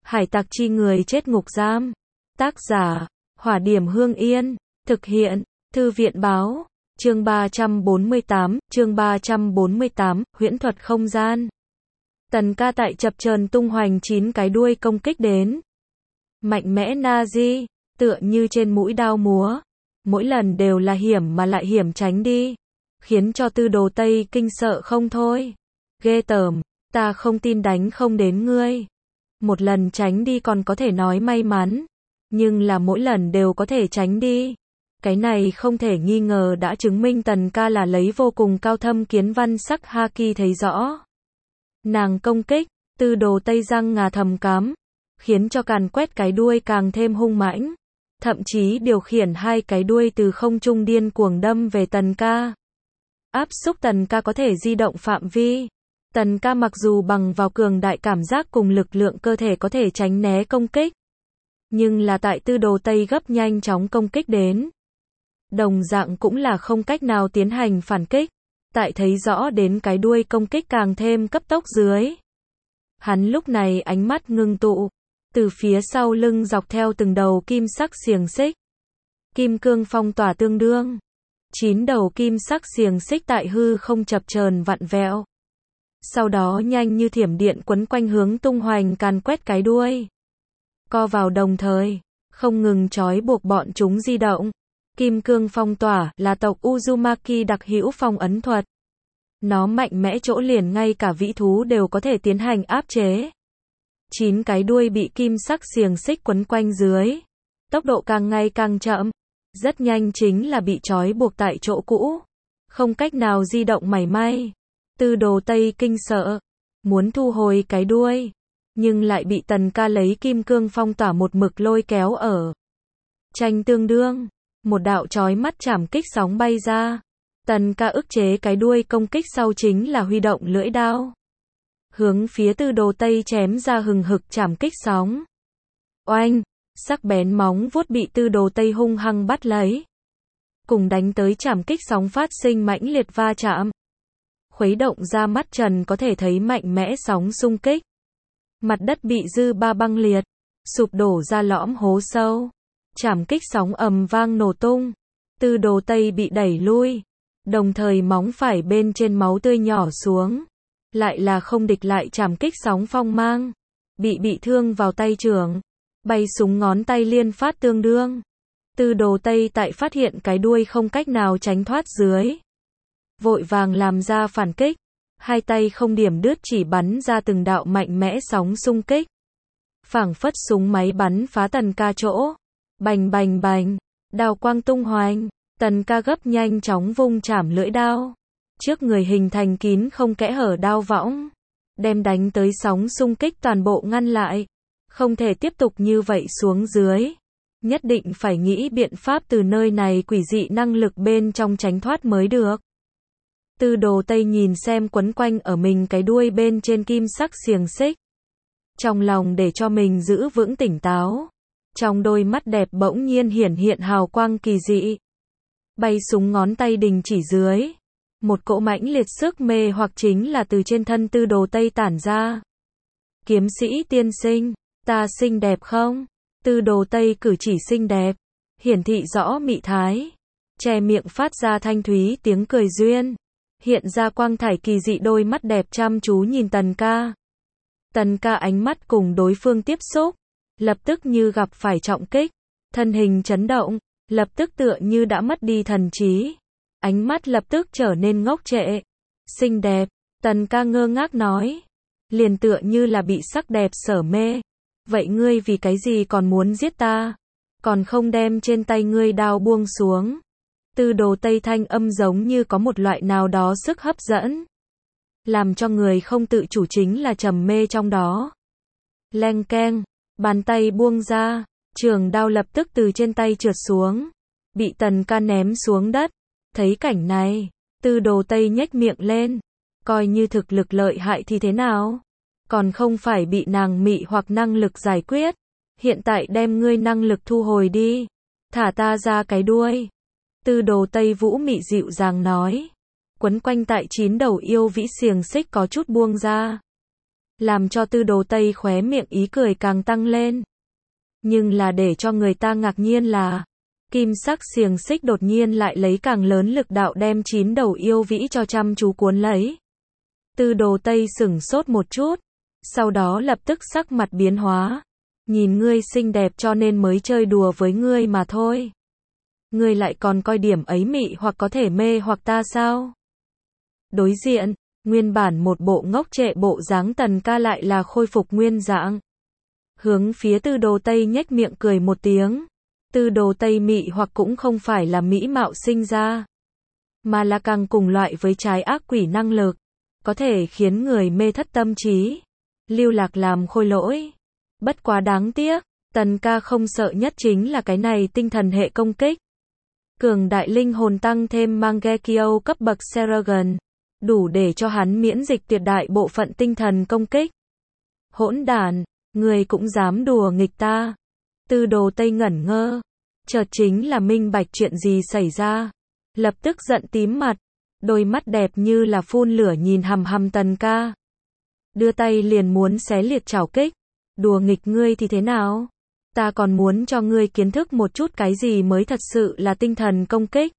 Hải tặc chi người chết ngục giam. Tác giả, Hỏa Điểm Hương Yên. Thực hiện, Thư viện Báo. Chương 348, huyễn thuật không gian. Tần ca tại chập chờn tung hoành 9 cái đuôi công kích đến. Mạnh mẽ Nazi, tựa như trên mũi đao múa. Mỗi lần đều là hiểm mà lại hiểm tránh đi. Khiến cho Tư Đồ Tây kinh sợ không thôi. Ghê tởm, ta không tin đánh không đến ngươi. Một lần tránh đi còn có thể nói may mắn. Nhưng là mỗi lần đều có thể tránh đi. Cái này không thể nghi ngờ đã chứng minh Tần ca là lấy vô cùng cao thâm kiến văn sắc haki thấy rõ. Nàng công kích, Tư Đồ Tây răng ngà thầm cắm, khiến cho càn quét cái đuôi càng thêm hung mãnh. Thậm chí điều khiển hai cái đuôi từ không trung điên cuồng đâm về Tần ca. Áp xúc Tần ca có thể di động phạm vi. Tần ca mặc dù bằng vào cường đại cảm giác cùng lực lượng cơ thể có thể tránh né công kích. Nhưng là tại Tư Đồ Tây gấp nhanh chóng công kích đến. Đồng dạng cũng là không cách nào tiến hành phản kích. Tại thấy rõ đến cái đuôi công kích càng thêm cấp tốc dưới. Hắn lúc này ánh mắt ngưng tụ. Từ phía sau lưng dọc theo từng đầu kim sắc xiềng xích. Kim cương phong tỏa tương đương. 9 đầu kim sắc xiềng xích tại hư không chập chờn vặn vẹo. Sau đó nhanh như thiểm điện quấn quanh hướng tung hoành càn quét cái đuôi. Co vào đồng thời, không ngừng trói buộc bọn chúng di động. Kim cương phong tỏa là tộc Uzumaki đặc hữu phong ấn thuật. Nó mạnh mẽ chỗ liền ngay cả vĩ thú đều có thể tiến hành áp chế. 9 cái đuôi bị kim sắc xiềng xích quấn quanh dưới. Tốc độ càng ngày càng chậm. Rất nhanh chính là bị trói buộc tại chỗ cũ. Không cách nào di động mảy may. Tư Đồ Tây kinh sợ. Muốn thu hồi cái đuôi. Nhưng lại bị Tần ca lấy kim cương phong tỏa một mực lôi kéo ở. Tranh tương đương. Một đạo chói mắt chảm kích sóng bay ra. Tần ca ức chế cái đuôi công kích sau chính là huy động lưỡi đao. Hướng phía Tư Đồ Tây chém ra hừng hực chảm kích sóng. Oanh, sắc bén móng vuốt bị Tư Đồ Tây hung hăng bắt lấy. Cùng đánh tới chảm kích sóng phát sinh mãnh liệt va chạm. Khuấy động ra mắt trần có thể thấy mạnh mẽ sóng xung kích. Mặt đất bị dư ba băng liệt, sụp đổ ra lõm hố sâu. Chảm kích sóng ầm vang nổ tung. Tư Đồ Tây bị đẩy lui. Đồng thời móng phải bên trên máu tươi nhỏ xuống. Lại là không địch lại chảm kích sóng phong mang. Bị thương vào tay trưởng. Bay súng ngón tay liên phát tương đương. Tư Đồ Tây tại phát hiện cái đuôi không cách nào tránh thoát dưới. Vội vàng làm ra phản kích. Hai tay không điểm đứt chỉ bắn ra từng đạo mạnh mẽ sóng xung kích. Phảng phất súng máy bắn phá Tần ca chỗ. Bành bành bành. Đao quang tung hoành. Tần ca gấp nhanh chóng vung chảm lưỡi đao. Trước người hình thành kín không kẽ hở đao võng. Đem đánh tới sóng xung kích toàn bộ ngăn lại. Không thể tiếp tục như vậy xuống dưới. Nhất định phải nghĩ biện pháp từ nơi này quỷ dị năng lực bên trong tránh thoát mới được. Tư Đồ Tây nhìn xem quấn quanh ở mình cái đuôi bên trên kim sắc xiềng xích. Trong lòng để cho mình giữ vững tỉnh táo. Trong đôi mắt đẹp bỗng nhiên hiển hiện hào quang kỳ dị. Bay súng ngón tay đình chỉ dưới. Một cỗ mãnh liệt sức mê hoặc chính là từ trên thân Tư Đồ Tây tản ra. Kiếm sĩ tiên sinh, ta xinh đẹp không? Tư Đồ Tây cử chỉ xinh đẹp, hiển thị rõ mị thái. Che miệng phát ra thanh thúy tiếng cười duyên. Hiện ra quang thải kỳ dị đôi mắt đẹp chăm chú nhìn Tần ca. Tần ca ánh mắt cùng đối phương tiếp xúc. Lập tức như gặp phải trọng kích. Thân hình chấn động. Lập tức tựa như đã mất đi thần trí. Ánh mắt lập tức trở nên ngốc trệ. Xinh đẹp. Tần ca ngơ ngác nói. Liền tựa như là bị sắc đẹp sở mê. Vậy ngươi vì cái gì còn muốn giết ta? Còn không đem trên tay ngươi đao buông xuống. Tư Đồ Tây thanh âm giống như có một loại nào đó sức hấp dẫn. Làm cho người không tự chủ chính là trầm mê trong đó. Leng keng. Bàn tay buông ra. Trường đao lập tức từ trên tay trượt xuống. Bị Tần ca ném xuống đất. Thấy cảnh này. Tư Đồ Tây nhếch miệng lên. Coi như thực lực lợi hại thì thế nào? Còn không phải bị nàng mị hoặc năng lực giải quyết. Hiện tại đem ngươi năng lực thu hồi đi. Thả ta ra cái đuôi. Tư Đồ Tây vũ mị dịu dàng nói. Quấn quanh tại 9 đầu yêu vĩ xiềng xích có chút buông ra. làm cho Tư Đồ Tây khóe miệng ý cười càng tăng lên. Nhưng là để cho người ta ngạc nhiên là, kim sắc xiềng xích đột nhiên lại lấy càng lớn lực đạo đem 9 đầu yêu vĩ cho chăm chú cuốn lấy. Tư Đồ Tây sửng sốt một chút, sau đó lập tức sắc mặt biến hóa. Nhìn ngươi xinh đẹp cho nên mới chơi đùa với ngươi mà thôi. Ngươi lại còn coi điểm ấy mị hoặc có thể mê hoặc ta sao? Đối diện, nguyên bản một bộ ngốc trệ bộ dáng Tần Ca lại là khôi phục nguyên dạng. Hướng phía Tư Đồ Tây nhếch miệng cười một tiếng. Tư Đồ Tây mị hoặc cũng không phải là mỹ mạo sinh ra, mà là càng cùng loại với trái ác quỷ năng lực, có thể khiến người mê thất tâm trí, lưu lạc làm khôi lỗi. Bất quá đáng tiếc, Tần Ca không sợ nhất chính là cái này tinh thần hệ công kích. Cường đại linh hồn tăng thêm Mangekyo cấp bậc Seragon, đủ để cho hắn miễn dịch tuyệt đại bộ phận tinh thần công kích. Hỗn đản, người cũng dám đùa nghịch ta. Tư Đồ Tây ngẩn ngơ, chợt chính là minh bạch chuyện gì xảy ra, lập tức giận tím mặt, đôi mắt đẹp như là phun lửa nhìn hằm hằm Tần Ca. Đưa tay liền muốn xé liệt trảo kích, đùa nghịch ngươi thì thế nào? Ta còn muốn cho ngươi kiến thức một chút cái gì mới thật sự là tinh thần công kích.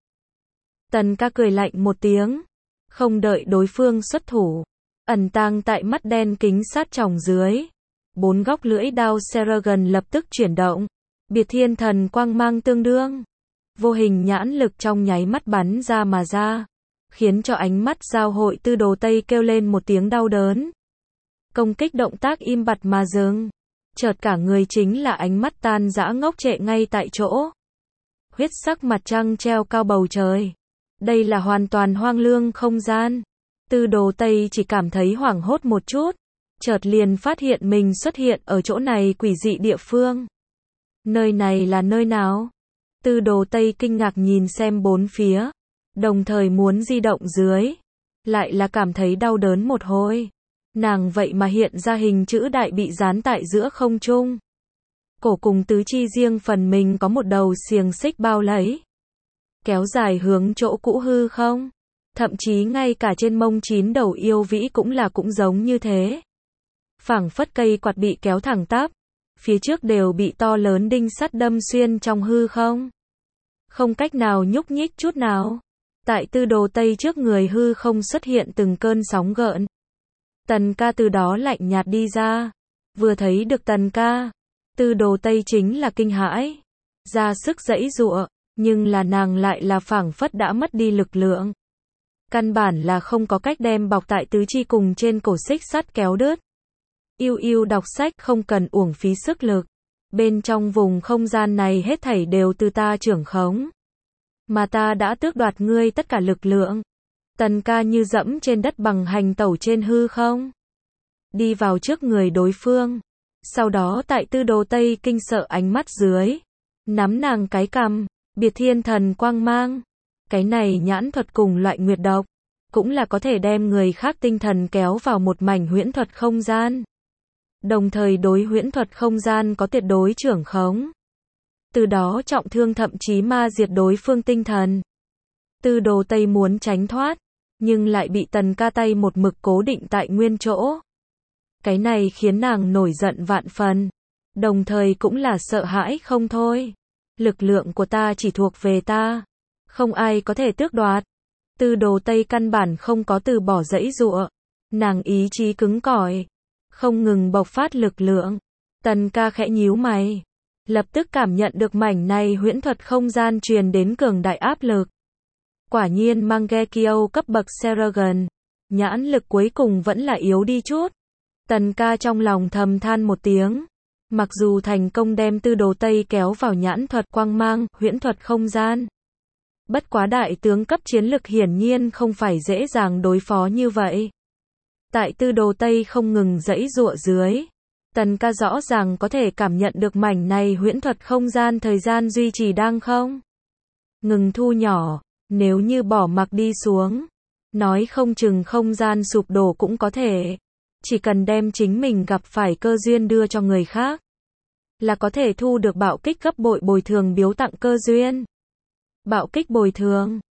Tần Ca cười lạnh một tiếng, không đợi đối phương xuất thủ, ẩn tàng tại mắt đen kính sát tròng dưới. 4 góc lưỡi đao Seragon lập tức chuyển động, biệt thiên thần quang mang tương đương. Vô hình nhãn lực trong nháy mắt bắn ra mà ra, khiến cho ánh mắt giao hội Tư Đồ Tây kêu lên một tiếng đau đớn. Công kích động tác im bặt mà dừng, chợt cả người chính là ánh mắt tan rã ngốc trệ ngay tại chỗ. Huyết sắc mặt trăng treo cao bầu trời. Đây là hoàn toàn hoang lương không gian. Tư Đồ Tây chỉ cảm thấy hoảng hốt một chút, chợt liền phát hiện mình xuất hiện ở chỗ này quỷ dị địa phương. Nơi này là nơi nào? Tư Đồ Tây kinh ngạc nhìn xem bốn phía, đồng thời muốn di động dưới, lại là cảm thấy đau đớn một hồi. Nàng vậy mà hiện ra hình chữ đại bị dán tại giữa không trung. Cổ cùng tứ chi riêng phần mình có một đầu xiềng xích bao lấy, kéo dài hướng chỗ cũ hư không. Thậm chí ngay cả trên mông 9 đầu yêu vĩ cũng giống như thế. Phảng phất cây quạt bị kéo thẳng tắp, phía trước đều bị to lớn đinh sắt đâm xuyên trong hư không. Không cách nào nhúc nhích chút nào. Tại Tư Đồ Tây trước người hư không xuất hiện từng cơn sóng gợn. Tần Ca từ đó lạnh nhạt đi ra. Vừa thấy được Tần Ca, Tư Đồ Tây chính là kinh hãi, ra sức giãy giụa, nhưng là nàng lại là phảng phất đã mất đi lực lượng. Căn bản là không có cách đem bọc tại tứ chi cùng trên cổ xích sắt kéo đứt. Yêu yêu đọc sách không cần uổng phí sức lực. Bên trong vùng không gian này hết thảy đều từ ta trưởng khống. Mà ta đã tước đoạt ngươi tất cả lực lượng. Tần Ca như dẫm trên đất bằng hành tẩu trên hư không. Đi vào trước người đối phương. Sau đó tại Tư Đồ Tây kinh sợ ánh mắt dưới, nắm nàng cái cằm, biệt thiên thần quang mang. Cái này nhãn thuật cùng loại nguyệt độc, cũng là có thể đem người khác tinh thần kéo vào một mảnh huyễn thuật không gian. Đồng thời đối huyễn thuật không gian có tuyệt đối trưởng khống. Từ đó trọng thương thậm chí ma diệt đối phương tinh thần. Tư Đồ Tây muốn tránh thoát, nhưng lại bị Tần Ca tay một mực cố định tại nguyên chỗ. Cái này khiến nàng nổi giận vạn phần, đồng thời cũng là sợ hãi không thôi. Lực lượng của ta chỉ thuộc về ta, không ai có thể tước đoạt. Tư Đồ Tây căn bản không có từ bỏ giãy giụa, nàng ý chí cứng cỏi, không ngừng bộc phát lực lượng. Tần Ca khẽ nhíu mày, lập tức cảm nhận được mảnh này huyễn thuật không gian truyền đến cường đại áp lực. Quả nhiên Mangekyo cấp bậc Seragon, nhãn lực cuối cùng vẫn là yếu đi chút. Tần Ca trong lòng thầm than một tiếng. Mặc dù thành công đem Tư Đồ Tây kéo vào nhãn thuật quang mang, huyễn thuật không gian. Bất quá đại tướng cấp chiến lực hiển nhiên không phải dễ dàng đối phó như vậy. Tại Tư Đồ Tây không ngừng giãy giụa dưới, Tần Ca rõ ràng có thể cảm nhận được mảnh này huyễn thuật không gian thời gian duy trì đang không ngừng thu nhỏ. Nếu như bỏ mặc đi xuống, nói không chừng không gian sụp đổ cũng có thể. Chỉ cần đem chính mình gặp phải cơ duyên đưa cho người khác, là có thể thu được bạo kích gấp bội bồi thường biếu tặng cơ duyên. Bạo kích bồi thường,